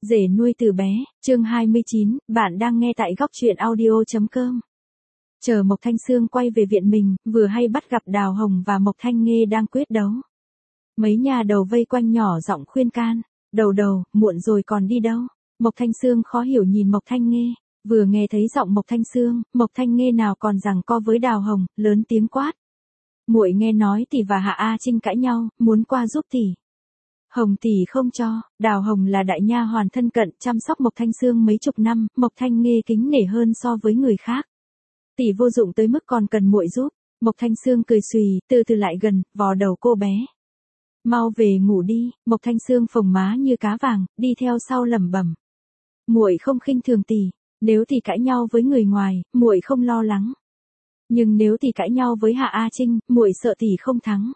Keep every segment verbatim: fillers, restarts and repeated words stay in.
Rể nuôi từ bé, chương hai mươi chín, bạn đang nghe tại góc truyện audio.com. Chờ Mộc Thanh Sương quay về viện mình, vừa hay bắt gặp Đào Hồng và Mộc Thanh Nghê đang quyết đấu. Mấy nhà đầu vây quanh nhỏ giọng khuyên can, đầu đầu, muộn rồi còn đi đâu. Mộc Thanh Sương khó hiểu nhìn Mộc Thanh Nghê, vừa nghe thấy giọng Mộc Thanh Sương, Mộc Thanh Nghê nào còn giằng co với Đào Hồng, lớn tiếng quát. Muội nghe nói tỷ và Hạ A Trinh cãi nhau, muốn qua giúp tỷ. Hồng tỷ không cho. Đào Hồng là đại nha hoàn thân cận chăm sóc Mộc Thanh Sương mấy chục năm, Mộc Thanh Nghê kính nể hơn so với người khác. Tỷ vô dụng tới mức còn cần muội giúp. Mộc Thanh Sương cười xùy, từ từ lại gần, vò đầu cô bé. Mau về ngủ đi. Mộc Thanh Sương phồng má như cá vàng, đi theo sau lẩm bẩm. Muội không khinh thường tỷ, nếu tỷ cãi nhau với người ngoài, muội không lo lắng. Nhưng nếu tỷ cãi nhau với Hạ A Trinh, muội sợ tỷ không thắng.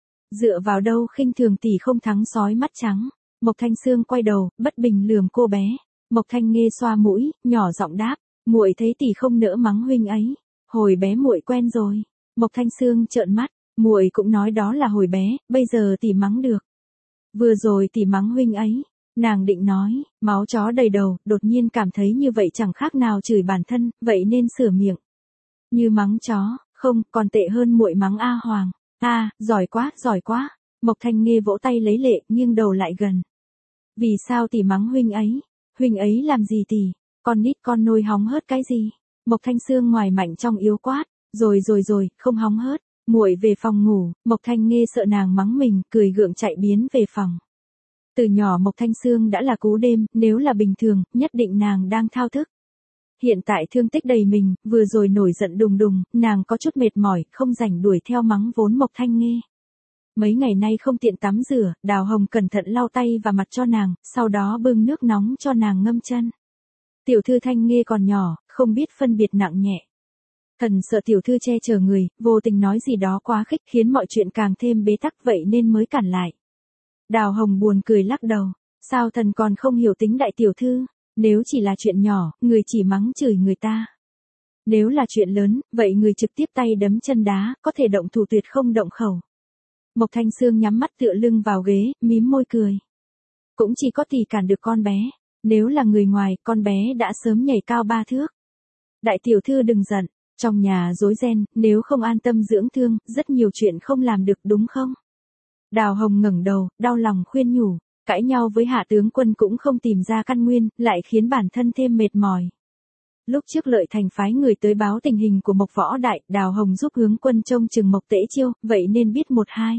Dựa vào đâu khinh thường tỷ không thắng sói mắt trắng. Mộc Thanh Sương quay đầu, bất bình lườm cô bé. Mộc Thanh Nghê xoa mũi, nhỏ giọng đáp, muội thấy tỷ không nỡ mắng huynh ấy. Hồi bé muội quen rồi. Mộc Thanh Sương trợn mắt, muội cũng nói đó là hồi bé, bây giờ tỷ mắng được. Vừa rồi tỷ mắng huynh ấy. Nàng định nói, máu chó đầy đầu, đột nhiên cảm thấy như vậy chẳng khác nào chửi bản thân, vậy nên sửa miệng. Như mắng chó, không, còn tệ hơn muội mắng A Hoàng. A, à, giỏi quá, giỏi quá. Mộc Thanh Nghê vỗ tay lấy lệ, nghiêng đầu lại gần. Vì sao tỷ mắng huynh ấy? Huynh ấy làm gì tỷ? Con nít con nôi hóng hớt cái gì? Mộc Thanh Sương ngoài mạnh trong yếu quát. Rồi rồi rồi, không hóng hớt. Muội về phòng ngủ. Mộc Thanh Nghê sợ nàng mắng mình, cười gượng chạy biến về phòng. Từ nhỏ Mộc Thanh Sương đã là cú đêm, nếu là bình thường, nhất định nàng đang thao thức. Hiện tại thương tích đầy mình, vừa rồi nổi giận đùng đùng, nàng có chút mệt mỏi, không rảnh đuổi theo mắng vốn Mộc Thanh Nghê. Mấy ngày nay không tiện tắm rửa, Đào Hồng cẩn thận lau tay và mặt cho nàng, sau đó bưng nước nóng cho nàng ngâm chân. Tiểu thư Thanh Nghê còn nhỏ, không biết phân biệt nặng nhẹ. Thần sợ tiểu thư che chở người, vô tình nói gì đó quá khích khiến mọi chuyện càng thêm bế tắc vậy nên mới cản lại. Đào Hồng buồn cười lắc đầu, sao thần còn không hiểu tính đại tiểu thư? Nếu chỉ là chuyện nhỏ, người chỉ mắng chửi người ta. Nếu là chuyện lớn, vậy người trực tiếp tay đấm chân đá, có thể động thủ tuyệt không động khẩu. Mộc Thanh Sương nhắm mắt tựa lưng vào ghế, mím môi cười. Cũng chỉ có tỷ cản được con bé. Nếu là người ngoài, con bé đã sớm nhảy cao ba thước. Đại tiểu thư đừng giận, trong nhà rối ren, nếu không an tâm dưỡng thương, rất nhiều chuyện không làm được đúng không? Đào Hồng ngẩng đầu, đau lòng khuyên nhủ. Cãi nhau với Hạ tướng quân cũng không tìm ra căn nguyên, lại khiến bản thân thêm mệt mỏi. Lúc trước Lợi Thành phái người tới báo tình hình của Mộc Võ Đại, Đào Hồng giúp hướng quân trông chừng Mộc Tễ Chiêu, vậy nên biết một hai.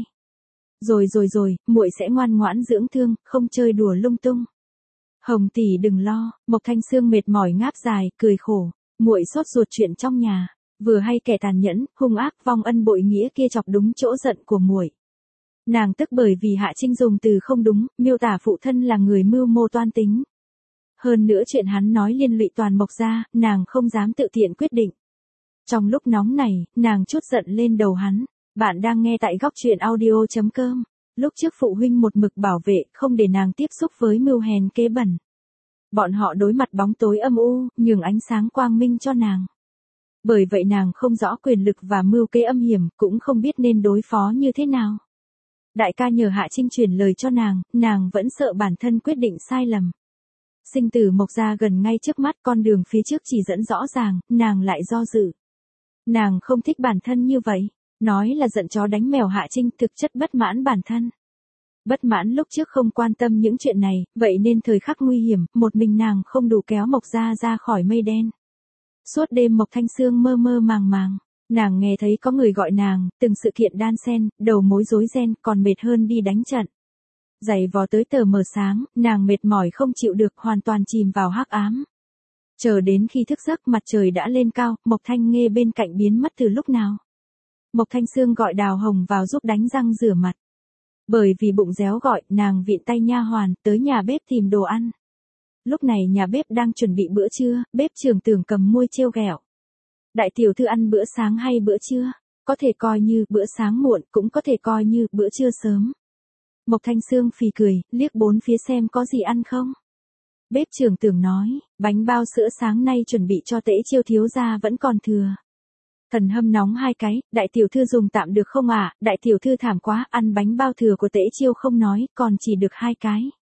Rồi rồi rồi, muội sẽ ngoan ngoãn dưỡng thương, không chơi đùa lung tung. Hồng tỷ đừng lo. Mộc Thanh Sương mệt mỏi ngáp dài, cười khổ. Muội sốt ruột chuyện trong nhà, vừa hay kẻ tàn nhẫn, hung ác vong ân bội nghĩa kia chọc đúng chỗ giận của muội. Nàng tức bởi vì Hạ Trinh dùng từ không đúng, miêu tả phụ thân là người mưu mô toan tính. Hơn nữa chuyện hắn nói liên lụy toàn Mộc gia, nàng không dám tự tiện quyết định. Trong lúc nóng này, nàng trút giận lên đầu hắn. Bạn đang nghe tại góc truyện audio.com. Lúc trước phụ huynh một mực bảo vệ, không để nàng tiếp xúc với mưu hèn kế bẩn. Bọn họ đối mặt bóng tối âm u, nhường ánh sáng quang minh cho nàng. Bởi vậy nàng không rõ quyền lực và mưu kế âm hiểm, cũng không biết nên đối phó như thế nào. Đại ca nhờ Hạ Trinh truyền lời cho nàng, nàng vẫn sợ bản thân quyết định sai lầm. Sinh tử Mộc gia gần ngay trước mắt, con đường phía trước chỉ dẫn rõ ràng, nàng lại do dự. Nàng không thích bản thân như vậy, nói là giận chó đánh mèo Hạ Trinh, thực chất bất mãn bản thân. Bất mãn lúc trước không quan tâm những chuyện này, vậy nên thời khắc nguy hiểm, một mình nàng không đủ kéo Mộc gia ra khỏi mây đen. Suốt đêm Mộc Thanh Sương mơ mơ màng màng. Nàng nghe thấy có người gọi nàng, từng sự kiện đan xen, đầu mối rối ren, còn mệt hơn đi đánh trận. Giày vò tới tờ mờ sáng, nàng mệt mỏi không chịu được, hoàn toàn chìm vào hắc ám. Chờ đến khi thức giấc mặt trời đã lên cao, Mộc Thanh Nghê bên cạnh biến mất từ lúc nào. Mộc Thanh Sương gọi Đào Hồng vào giúp đánh răng rửa mặt. Bởi vì bụng réo gọi, nàng viện tay nha hoàn, tới nhà bếp tìm đồ ăn. Lúc này nhà bếp đang chuẩn bị bữa trưa, bếp trưởng Tưởng cầm môi trêu ghẹo. Đại tiểu thư ăn bữa sáng hay bữa trưa? Có thể coi như bữa sáng muộn, cũng có thể coi như bữa trưa sớm. Mộc Thanh Sương phì cười, liếc bốn phía xem có gì ăn không. Bếp trưởng Tưởng nói, bánh bao sữa sáng nay chuẩn bị cho Tễ Chiêu thiếu gia vẫn còn thừa. Thần hâm nóng hai cái, đại tiểu thư dùng tạm được không ạ? À? Đại tiểu thư thảm quá, ăn bánh bao thừa của Tễ Chiêu không nói, còn chỉ được hai cái.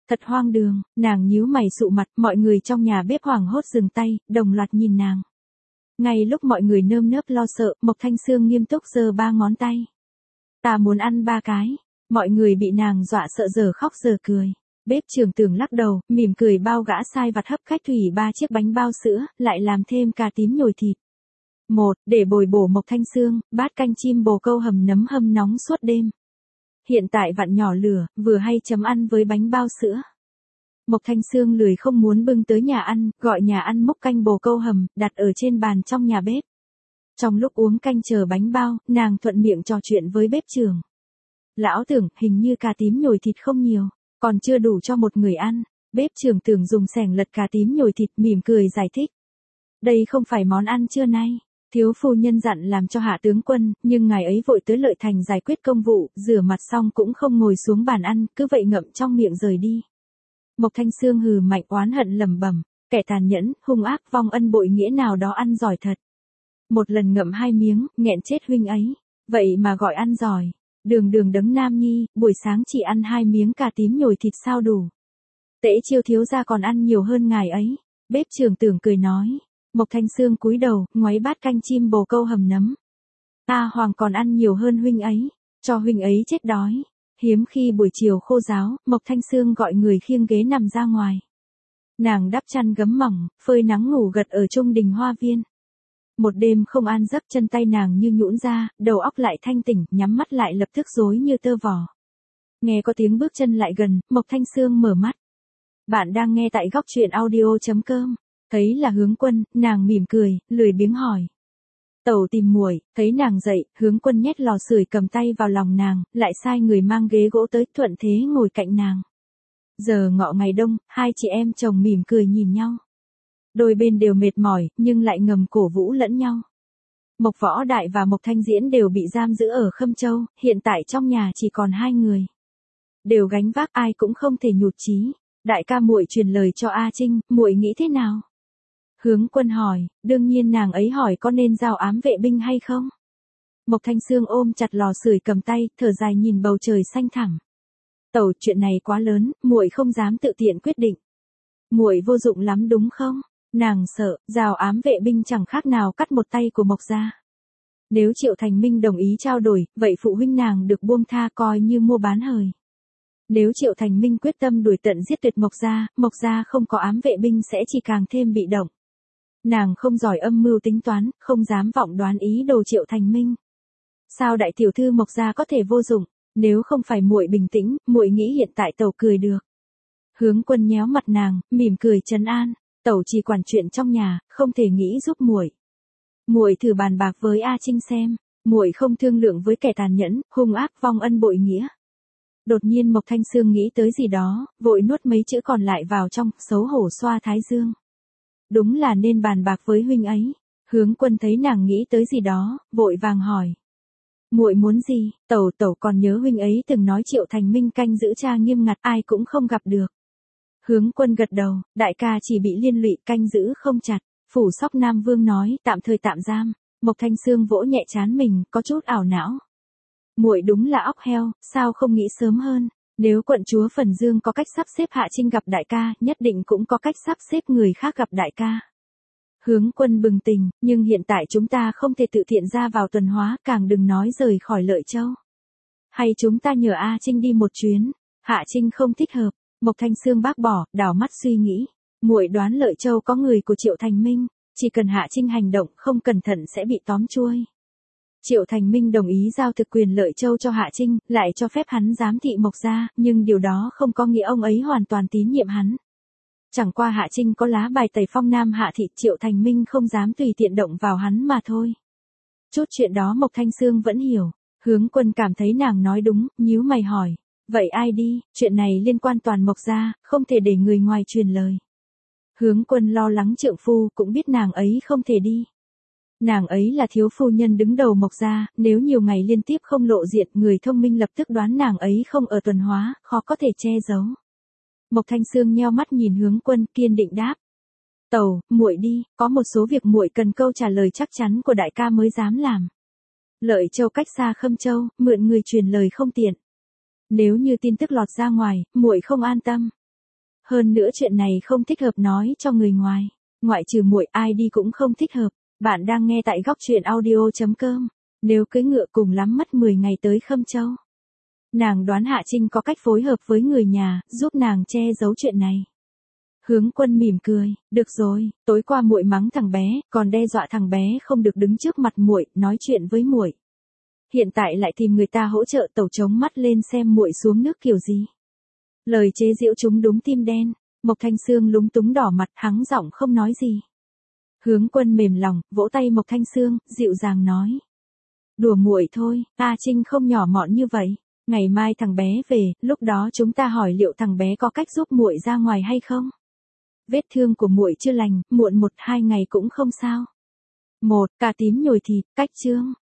Thật hoang đường, nàng nhíu mày sụ mặt, mọi người trong nhà bếp hoảng hốt dừng tay, đồng loạt nhìn nàng. Ngay lúc mọi người nơm nớp lo sợ, Mộc Thanh Sương nghiêm túc giơ ba ngón tay. Ta muốn ăn ba cái. Mọi người bị nàng dọa sợ giờ khóc giờ cười. Bếp trưởng Tưởng lắc đầu, mỉm cười bao gã sai vặt hấp khách thủy ba chiếc bánh bao sữa, lại làm thêm cà tím nhồi thịt. Một, để bồi bổ Mộc Thanh Sương, bát canh chim bồ câu hầm nấm hâm nóng suốt đêm. Hiện tại vặn nhỏ lửa, vừa hay chấm ăn với bánh bao sữa. Mộc Thanh Sương lười không muốn bưng tới nhà ăn, gọi nhà ăn múc canh bồ câu hầm, đặt ở trên bàn trong nhà bếp. Trong lúc uống canh chờ bánh bao, nàng thuận miệng trò chuyện với bếp trưởng. Lão Tưởng, hình như cà tím nhồi thịt không nhiều, còn chưa đủ cho một người ăn. Bếp trưởng Tưởng dùng xẻng lật cà tím nhồi thịt mỉm cười giải thích. Đây không phải món ăn trưa nay. Thiếu phu nhân dặn làm cho hạ tướng quân, nhưng ngài ấy vội tới Lợi Thành giải quyết công vụ, rửa mặt xong cũng không ngồi xuống bàn ăn, cứ vậy ngậm trong miệng rời đi. Mộc Thanh Sương hừ mạnh oán hận lẩm bẩm, kẻ tàn nhẫn, hung ác vong ân bội nghĩa nào đó ăn giỏi thật. Một lần ngậm hai miếng, nghẹn chết huynh ấy, vậy mà gọi ăn giỏi. Đường đường đấng nam nhi, buổi sáng chỉ ăn hai miếng cà tím nhồi thịt sao đủ. Tễ Chiêu thiếu gia còn ăn nhiều hơn ngài ấy. Bếp trưởng Tưởng cười nói. Mộc Thanh Sương cúi đầu, ngoáy bát canh chim bồ câu hầm nấm. Ta Hoàng còn ăn nhiều hơn huynh ấy, cho huynh ấy chết đói. Hiếm khi buổi chiều khô ráo, Mộc Thanh Sương gọi người khiêng ghế nằm ra ngoài. Nàng đắp chăn gấm mỏng, phơi nắng ngủ gật ở trung đình hoa viên. Một đêm không an giấc, chân tay nàng như nhũn ra, đầu óc lại thanh tỉnh, nhắm mắt lại lập tức rối như tơ vò. Nghe có tiếng bước chân lại gần, Mộc Thanh Sương mở mắt. Bạn đang nghe tại góc truyện audio chấm com. Thấy là Hướng Quân, nàng mỉm cười, lười biếng hỏi. Tẩu tìm muội. Thấy nàng dậy, Hướng Quân nhét lò sưởi cầm tay vào lòng nàng, lại sai người mang ghế gỗ tới, thuận thế ngồi cạnh nàng. Giờ ngọ ngày đông, hai chị em chồng mỉm cười nhìn nhau. Đôi bên đều mệt mỏi, nhưng lại ngầm cổ vũ lẫn nhau. Mộc Võ Đại và Mộc Thanh Diễn đều bị giam giữ ở Khâm Châu, hiện tại trong nhà chỉ còn hai người. Đều gánh vác, ai cũng không thể nhụt chí. Đại ca muội truyền lời cho A Trinh, muội nghĩ thế nào? Hướng Quân hỏi, đương nhiên nàng ấy hỏi có nên giao ám vệ binh hay không? Mộc Thanh Sương ôm chặt lò sưởi cầm tay, thở dài nhìn bầu trời xanh thẳm. Tẩu, chuyện này quá lớn, muội không dám tự tiện quyết định. Muội vô dụng lắm đúng không? Nàng sợ, giao ám vệ binh chẳng khác nào cắt một tay của Mộc gia. Nếu Triệu Thành Minh đồng ý trao đổi, vậy phụ huynh nàng được buông tha coi như mua bán hời. Nếu Triệu Thành Minh quyết tâm đuổi tận giết tuyệt Mộc gia, Mộc gia không có ám vệ binh sẽ chỉ càng thêm bị động. Nàng không giỏi âm mưu tính toán, không dám vọng đoán ý đồ Triệu Thành Minh. Sao đại tiểu thư Mộc gia có thể vô dụng? Nếu không phải muội bình tĩnh, muội nghĩ hiện tại tẩu cười được. Hướng Quân nhéo mặt nàng, mỉm cười trấn an, tẩu chỉ quản chuyện trong nhà, không thể nghĩ giúp muội. Muội thử bàn bạc với A Trinh xem, muội không thương lượng với kẻ tàn nhẫn, hung ác vong ân bội nghĩa. Đột nhiên Mộc Thanh Sương nghĩ tới gì đó, vội nuốt mấy chữ còn lại vào trong, xấu hổ xoa thái dương. Đúng là nên bàn bạc với huynh ấy. Hướng Quân thấy nàng nghĩ tới gì đó, vội vàng hỏi. Muội muốn gì? Tẩu tẩu còn nhớ huynh ấy từng nói Triệu Thành Minh canh giữ cha nghiêm ngặt, ai cũng không gặp được. Hướng Quân gật đầu, đại ca chỉ bị liên lụy, canh giữ không chặt. Phủ Sóc Nam Vương nói, tạm thời tạm giam. Mộc Thanh Sương vỗ nhẹ trán mình, có chút ảo não. Muội đúng là óc heo, sao không nghĩ sớm hơn? Nếu quận chúa Phần Dương có cách sắp xếp Hạ Trinh gặp đại ca, nhất định cũng có cách sắp xếp người khác gặp đại ca. Hướng Quân bừng tỉnh, nhưng hiện tại chúng ta không thể tự thiện ra vào tuần hóa, càng đừng nói rời khỏi Lợi Châu. Hay chúng ta nhờ A Trinh đi một chuyến? Hạ Trinh không thích hợp. Mộc Thanh Sương bác bỏ, đảo mắt suy nghĩ. Muội đoán Lợi Châu có người của Triệu Thành Minh, chỉ cần Hạ Trinh hành động, không cẩn thận sẽ bị tóm chuôi. Triệu Thành Minh đồng ý giao thực quyền Lợi Châu cho Hạ Trinh, lại cho phép hắn giám thị Mộc gia, nhưng điều đó không có nghĩa ông ấy hoàn toàn tín nhiệm hắn. Chẳng qua Hạ Trinh có lá bài tẩy phong nam hạ thị, Triệu Thành Minh không dám tùy tiện động vào hắn mà thôi. Chút chuyện đó Mộc Thanh Sương vẫn hiểu. Hướng Quân cảm thấy nàng nói đúng, nhíu mày hỏi. Vậy ai đi? Chuyện này liên quan toàn Mộc gia, không thể để người ngoài truyền lời. Hướng Quân lo lắng trượng phu, cũng biết nàng ấy không thể đi. Nàng ấy là thiếu phu nhân đứng đầu Mộc gia, nếu nhiều ngày liên tiếp không lộ diện, người thông minh lập tức đoán nàng ấy không ở tuần hóa, khó có thể che giấu. Mộc Thanh Sương nheo mắt nhìn Hướng Quân, kiên định đáp. Tẩu, muội đi, có một số việc muội cần câu trả lời chắc chắn của đại ca mới dám làm. Lợi Châu cách xa Khâm Châu, mượn người truyền lời không tiện. Nếu như tin tức lọt ra ngoài, muội không an tâm. Hơn nữa chuyện này không thích hợp nói cho người ngoài. Ngoại trừ muội ai đi cũng không thích hợp. Bạn đang nghe tại góc truyện audio chấm com. Nếu cưới ngựa cùng lắm mất mười ngày tới Khâm Châu. Nàng đoán Hạ Trinh có cách phối hợp với người nhà, giúp nàng che giấu chuyện này. Hướng Quân mỉm cười, được rồi, tối qua muội mắng thằng bé, còn đe dọa thằng bé không được đứng trước mặt muội, nói chuyện với muội. Hiện tại lại tìm người ta hỗ trợ tẩu chống mắt lên xem muội xuống nước kiểu gì. Lời chế giễu chúng đúng tim đen, Mộc Thanh Sương lúng túng đỏ mặt, hắng giọng không nói gì. Hướng Quân mềm lòng, vỗ tay Mộc Thanh Sương, dịu dàng nói. Đùa muội thôi, A Trinh không nhỏ mọn như vậy. Ngày mai thằng bé về, lúc đó chúng ta hỏi liệu thằng bé có cách giúp muội ra ngoài hay không? Vết thương của muội chưa lành, muộn một hai ngày cũng không sao. Một, cà tím nhồi thịt, cách chương.